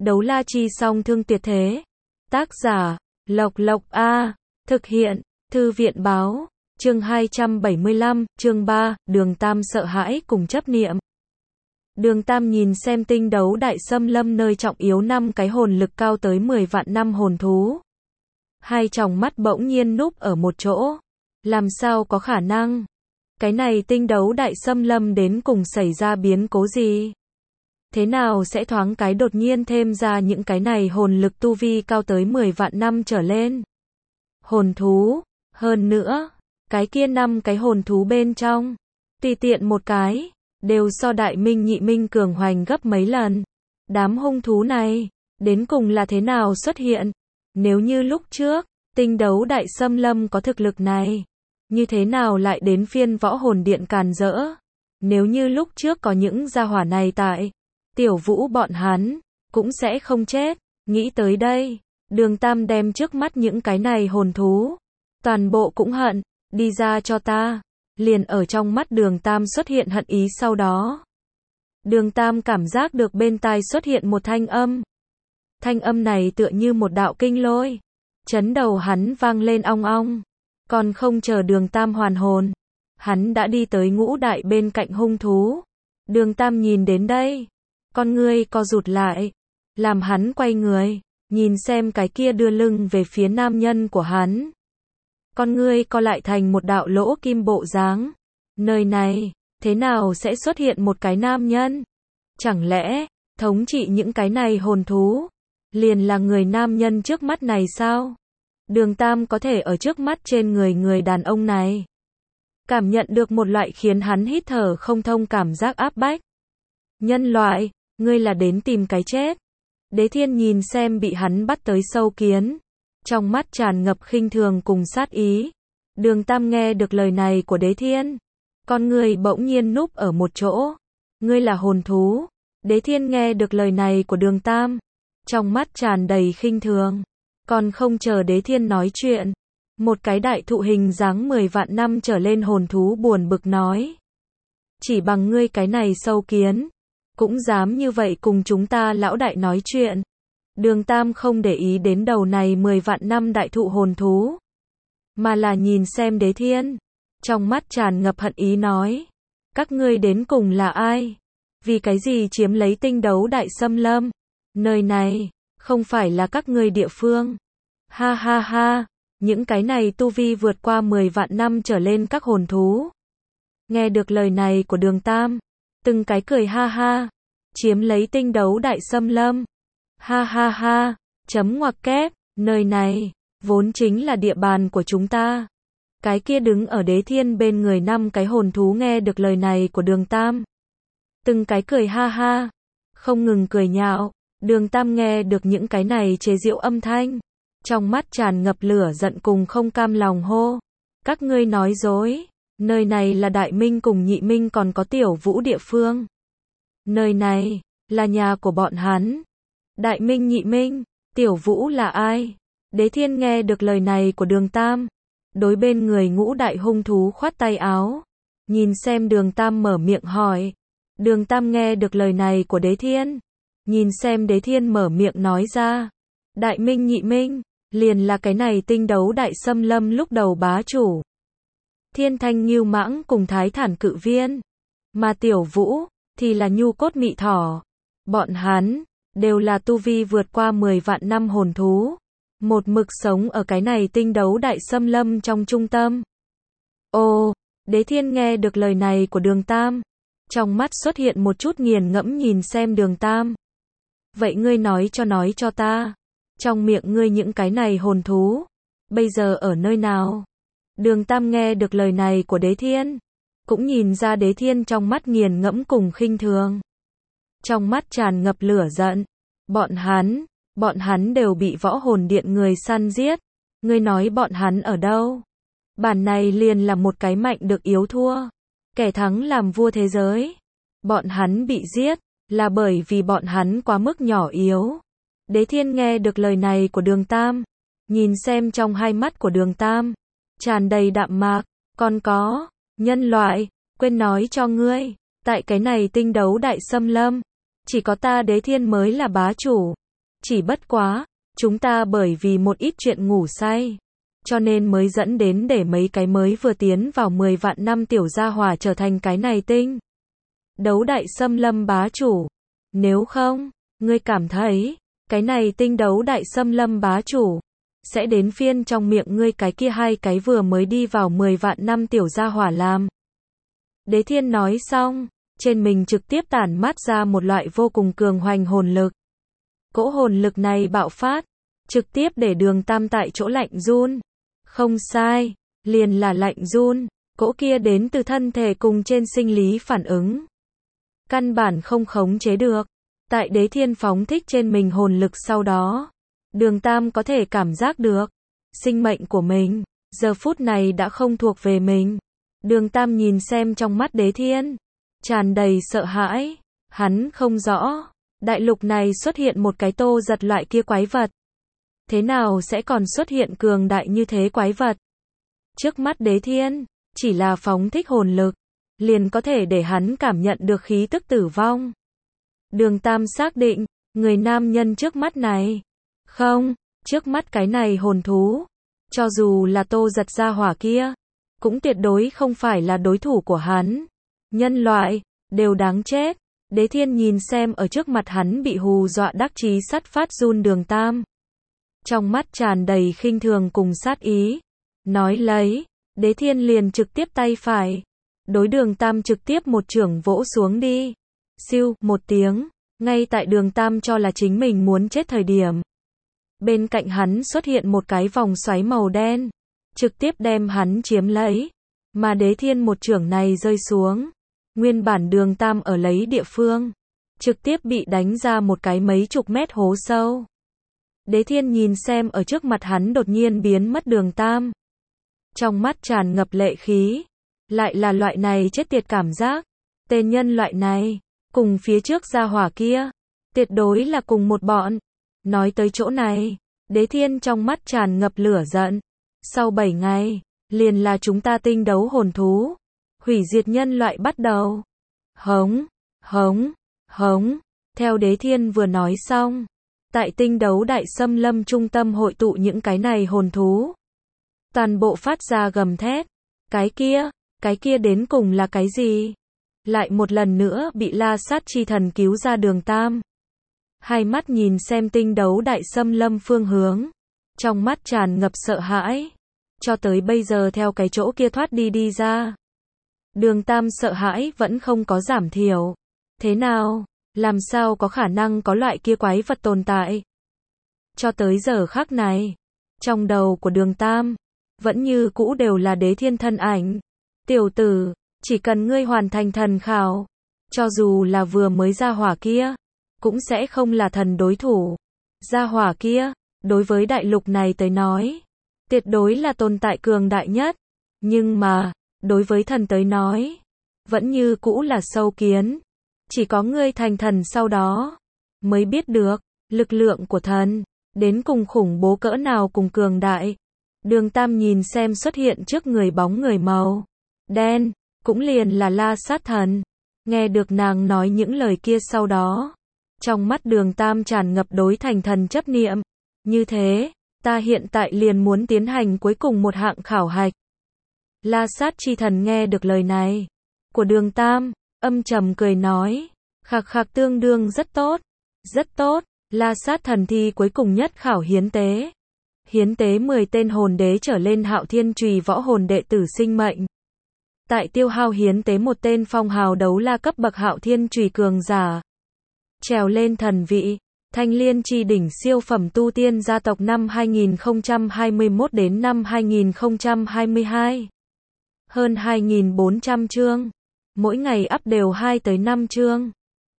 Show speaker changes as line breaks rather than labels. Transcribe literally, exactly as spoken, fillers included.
Đấu la chi song thương tuyệt thế. Tác giả, Lộc Lộc A. Thực hiện, Thư viện báo. Chương hai trăm bảy mươi lăm, chương ba, Đường Tam sợ hãi cùng chấp niệm. Đường Tam nhìn xem tinh đấu đại xâm lâm nơi trọng yếu năm cái hồn lực cao tới mười vạn năm hồn thú. Hai tròng mắt bỗng nhiên núp ở một chỗ. Làm sao có khả năng? Cái này tinh đấu đại xâm lâm đến cùng xảy ra biến cố gì? Thế nào sẽ thoáng cái đột nhiên thêm ra những cái này hồn lực tu vi cao tới mười vạn năm trở lên? Hồn thú, hơn nữa, cái kia năm cái hồn thú bên trong, tùy tiện một cái, đều so đại minh nhị minh cường hoành gấp mấy lần. Đám hung thú này, đến cùng là thế nào xuất hiện? Nếu như lúc trước, tinh đấu đại xâm lâm có thực lực này, như thế nào lại đến phiên võ hồn điện càn rỡ? Nếu như lúc trước có những gia hỏa này tại, Tiểu Vũ bọn hắn, cũng sẽ không chết. Nghĩ tới đây, Đường Tam đem trước mắt những cái này hồn thú, toàn bộ cũng hận, đi ra cho ta. Liền ở trong mắt Đường Tam xuất hiện hận ý sau đó. Đường Tam cảm giác được bên tai xuất hiện một thanh âm. Thanh âm này tựa như một đạo kinh lôi. Chấn đầu hắn vang lên ong ong. Còn không chờ Đường Tam hoàn hồn, hắn đã đi tới ngũ đại bên cạnh hung thú. Đường Tam nhìn đến đây, con ngươi co rụt lại, làm hắn quay người, nhìn xem cái kia đưa lưng về phía nam nhân của hắn. Con ngươi co lại thành một đạo lỗ kim bộ dáng. Nơi này, thế nào sẽ xuất hiện một cái nam nhân? Chẳng lẽ, thống trị những cái này hồn thú, liền là người nam nhân trước mắt này sao? Đường Tam có thể ở trước mắt trên người người đàn ông này, cảm nhận được một loại khiến hắn hít thở không thông cảm giác áp bách. Nhân loại, ngươi là đến tìm cái chết. Đế Thiên nhìn xem bị hắn bắt tới sâu kiến, trong mắt tràn ngập khinh thường cùng sát ý. Đường Tam nghe được lời này của Đế Thiên, con người bỗng nhiên núp ở một chỗ. Ngươi là hồn thú. Đế Thiên nghe được lời này của Đường Tam, trong mắt tràn đầy khinh thường. Còn không chờ Đế Thiên nói chuyện, một cái đại thụ hình dáng mười vạn năm trở lên hồn thú buồn bực nói. Chỉ bằng ngươi cái này sâu kiến, cũng dám như vậy cùng chúng ta lão đại nói chuyện. Đường Tam không để ý đến đầu này mười vạn năm đại thụ hồn thú, mà là nhìn xem Đế Thiên, trong mắt tràn ngập hận ý nói. Các ngươi đến cùng là ai? Vì cái gì chiếm lấy tinh đấu đại xâm lâm? Nơi này, không phải là các ngươi địa phương. Ha ha ha, những cái này tu vi vượt qua mười vạn năm trở lên các hồn thú. Nghe được lời này của Đường Tam, từng cái cười ha ha. Chiếm lấy tinh đấu đại xâm lâm. Ha ha ha, chấm ngoặc kép, nơi này, vốn chính là địa bàn của chúng ta. Cái kia đứng ở Đế Thiên bên người năm cái hồn thú nghe được lời này của Đường Tam, từng cái cười ha ha, không ngừng cười nhạo. Đường Tam nghe được những cái này chế giễu âm thanh, trong mắt tràn ngập lửa giận cùng không cam lòng hô. Các ngươi nói dối, nơi này là Đại Minh cùng Nhị Minh còn có Tiểu Vũ địa phương. Nơi này, là nhà của bọn hắn. Đại Minh Nhị Minh, Tiểu Vũ là ai? Đế Thiên nghe được lời này của Đường Tam, đối bên người ngũ đại hung thú khoát tay áo, nhìn xem Đường Tam mở miệng hỏi. Đường Tam nghe được lời này của Đế Thiên, nhìn xem Đế Thiên mở miệng nói ra. Đại Minh Nhị Minh, liền là cái này tinh đấu đại xâm lâm lúc đầu bá chủ. Thiên Thanh Ngưu Mãng cùng Thái Thản Cự Viên, mà Tiểu Vũ thì là Nhu Cốt Mị Thỏ. Bọn hắn đều là tu vi vượt qua mười vạn năm hồn thú, một mực sống ở cái này tinh đấu đại xâm lâm trong trung tâm. Ồ, Đế Thiên nghe được lời này của Đường Tam, trong mắt xuất hiện một chút nghiền ngẫm nhìn xem Đường Tam. Vậy ngươi nói cho nói cho ta, trong miệng ngươi những cái này hồn thú, bây giờ ở nơi nào? Đường Tam nghe được lời này của Đế Thiên, cũng nhìn ra Đế Thiên trong mắt nghiền ngẫm cùng khinh thường, trong mắt tràn ngập lửa giận. Bọn hắn, bọn hắn đều bị võ hồn điện người săn giết. Ngươi nói bọn hắn ở đâu? Bản này liền là một cái mạnh được yếu thua, kẻ thắng làm vua thế giới. Bọn hắn bị giết, là bởi vì bọn hắn quá mức nhỏ yếu. Đế Thiên nghe được lời này của Đường Tam, nhìn xem trong hai mắt của Đường Tam, tràn đầy đạm mạc. Còn có, nhân loại, quên nói cho ngươi, tại cái này tinh đấu đại xâm lâm, chỉ có ta Đế Thiên mới là bá chủ. Chỉ bất quá, chúng ta bởi vì một ít chuyện ngủ say, cho nên mới dẫn đến để mấy cái mới vừa tiến vào mười vạn năm tiểu gia hỏa trở thành cái này tinh đấu đại xâm lâm bá chủ. Nếu không, ngươi cảm thấy, cái này tinh đấu đại xâm lâm bá chủ, sẽ đến phiên trong miệng ngươi cái kia hai cái vừa mới đi vào mười vạn năm tiểu gia hỏa làm. Đế Thiên nói xong, trên mình trực tiếp tản mát ra một loại vô cùng cường hoành hồn lực. Cỗ hồn lực này bạo phát, trực tiếp để Đường Tam tại chỗ lạnh run. Không sai, liền là lạnh run, cỗ kia đến từ thân thể cùng trên sinh lý phản ứng. Căn bản không khống chế được. Tại Đế Thiên phóng thích trên mình hồn lực sau đó, Đường Tam có thể cảm giác được, sinh mệnh của mình, giờ phút này đã không thuộc về mình. Đường Tam nhìn xem trong mắt Đế Thiên, tràn đầy sợ hãi, hắn không rõ, đại lục này xuất hiện một cái Tô Giật loại kia quái vật. Thế nào sẽ còn xuất hiện cường đại như thế quái vật? Trước mắt Đế Thiên, chỉ là phóng thích hồn lực, liền có thể để hắn cảm nhận được khí tức tử vong. Đường Tam xác định, người nam nhân trước mắt này, không, trước mắt cái này hồn thú, cho dù là Tô Giật gia hỏa kia, cũng tuyệt đối không phải là đối thủ của hắn. Nhân loại, đều đáng chết. Đế Thiên nhìn xem ở trước mặt hắn bị hù dọa đắc chí sắt phát run Đường Tam. Trong mắt tràn đầy khinh thường cùng sát ý. Nói lấy, Đế Thiên liền trực tiếp tay phải. Đối Đường Tam trực tiếp một chưởng vỗ xuống đi. Siêu, một tiếng, ngay tại Đường Tam cho là chính mình muốn chết thời điểm. Bên cạnh hắn xuất hiện một cái vòng xoáy màu đen, trực tiếp đem hắn chiếm lấy. Mà Đế Thiên một chưởng này rơi xuống, nguyên bản Đường Tam ở lấy địa phương, trực tiếp bị đánh ra một cái mấy chục mét hố sâu. Đế Thiên nhìn xem ở trước mặt hắn đột nhiên biến mất Đường Tam. Trong mắt tràn ngập lệ khí, lại là loại này chết tiệt cảm giác. Tên nhân loại này, cùng phía trước gia hỏa kia, tuyệt đối là cùng một bọn. Nói tới chỗ này, Đế Thiên trong mắt tràn ngập lửa giận. Sau bảy ngày, liền là chúng ta tinh đấu hồn thú, hủy diệt nhân loại bắt đầu. Hống, hống, hống. Theo Đế Thiên vừa nói xong, tại tinh đấu đại xâm lâm trung tâm hội tụ những cái này hồn thú, toàn bộ phát ra gầm thét. Cái kia, cái kia đến cùng là cái gì? Lại một lần nữa bị La Sát chi thần cứu ra Đường Tam. Hai mắt nhìn xem tinh đấu đại xâm lâm phương hướng, trong mắt tràn ngập sợ hãi. Cho tới bây giờ theo cái chỗ kia thoát đi đi ra, Đường Tam sợ hãi vẫn không có giảm thiểu. Thế nào? Làm sao có khả năng có loại kia quái vật tồn tại? Cho tới giờ khắc này, trong đầu của Đường Tam, vẫn như cũ đều là Đế Thiên thân ảnh. Tiểu tử, chỉ cần ngươi hoàn thành thần khảo, cho dù là vừa mới ra hỏa kia, cũng sẽ không là thần đối thủ. Gia hỏa kia, đối với đại lục này tới nói, tuyệt đối là tồn tại cường đại nhất. Nhưng mà, đối với thần tới nói, vẫn như cũ là sâu kiến. Chỉ có ngươi thành thần sau đó, mới biết được, lực lượng của thần, đến cùng khủng bố cỡ nào cùng cường đại. Đường Tam nhìn xem xuất hiện trước người bóng người màu đen, cũng liền là La Sát thần. Nghe được nàng nói những lời kia sau đó, trong mắt Đường Tam tràn ngập đối thành thần chấp niệm. Như thế, ta hiện tại liền muốn tiến hành cuối cùng một hạng khảo hạch. La Sát chi thần nghe được lời này của Đường Tam, âm trầm cười nói, khạc khạc tương đương rất tốt, rất tốt. La Sát thần thi cuối cùng nhất khảo hiến tế. Hiến tế mười tên hồn đế trở lên Hạo Thiên Chùy võ hồn đệ tử sinh mệnh. Tại tiêu hao hiến tế một tên phong hào đấu la cấp bậc Hạo Thiên Chùy cường giả. Trèo lên thần vị, Thanh Liên chi đỉnh siêu phẩm tu tiên gia tộc năm hai nghìn không trăm hai mươi mốt đến năm hai nghìn không trăm hai mươi hai. Hơn hai nghìn bốn trăm chương. Mỗi ngày up đều hai tới năm chương.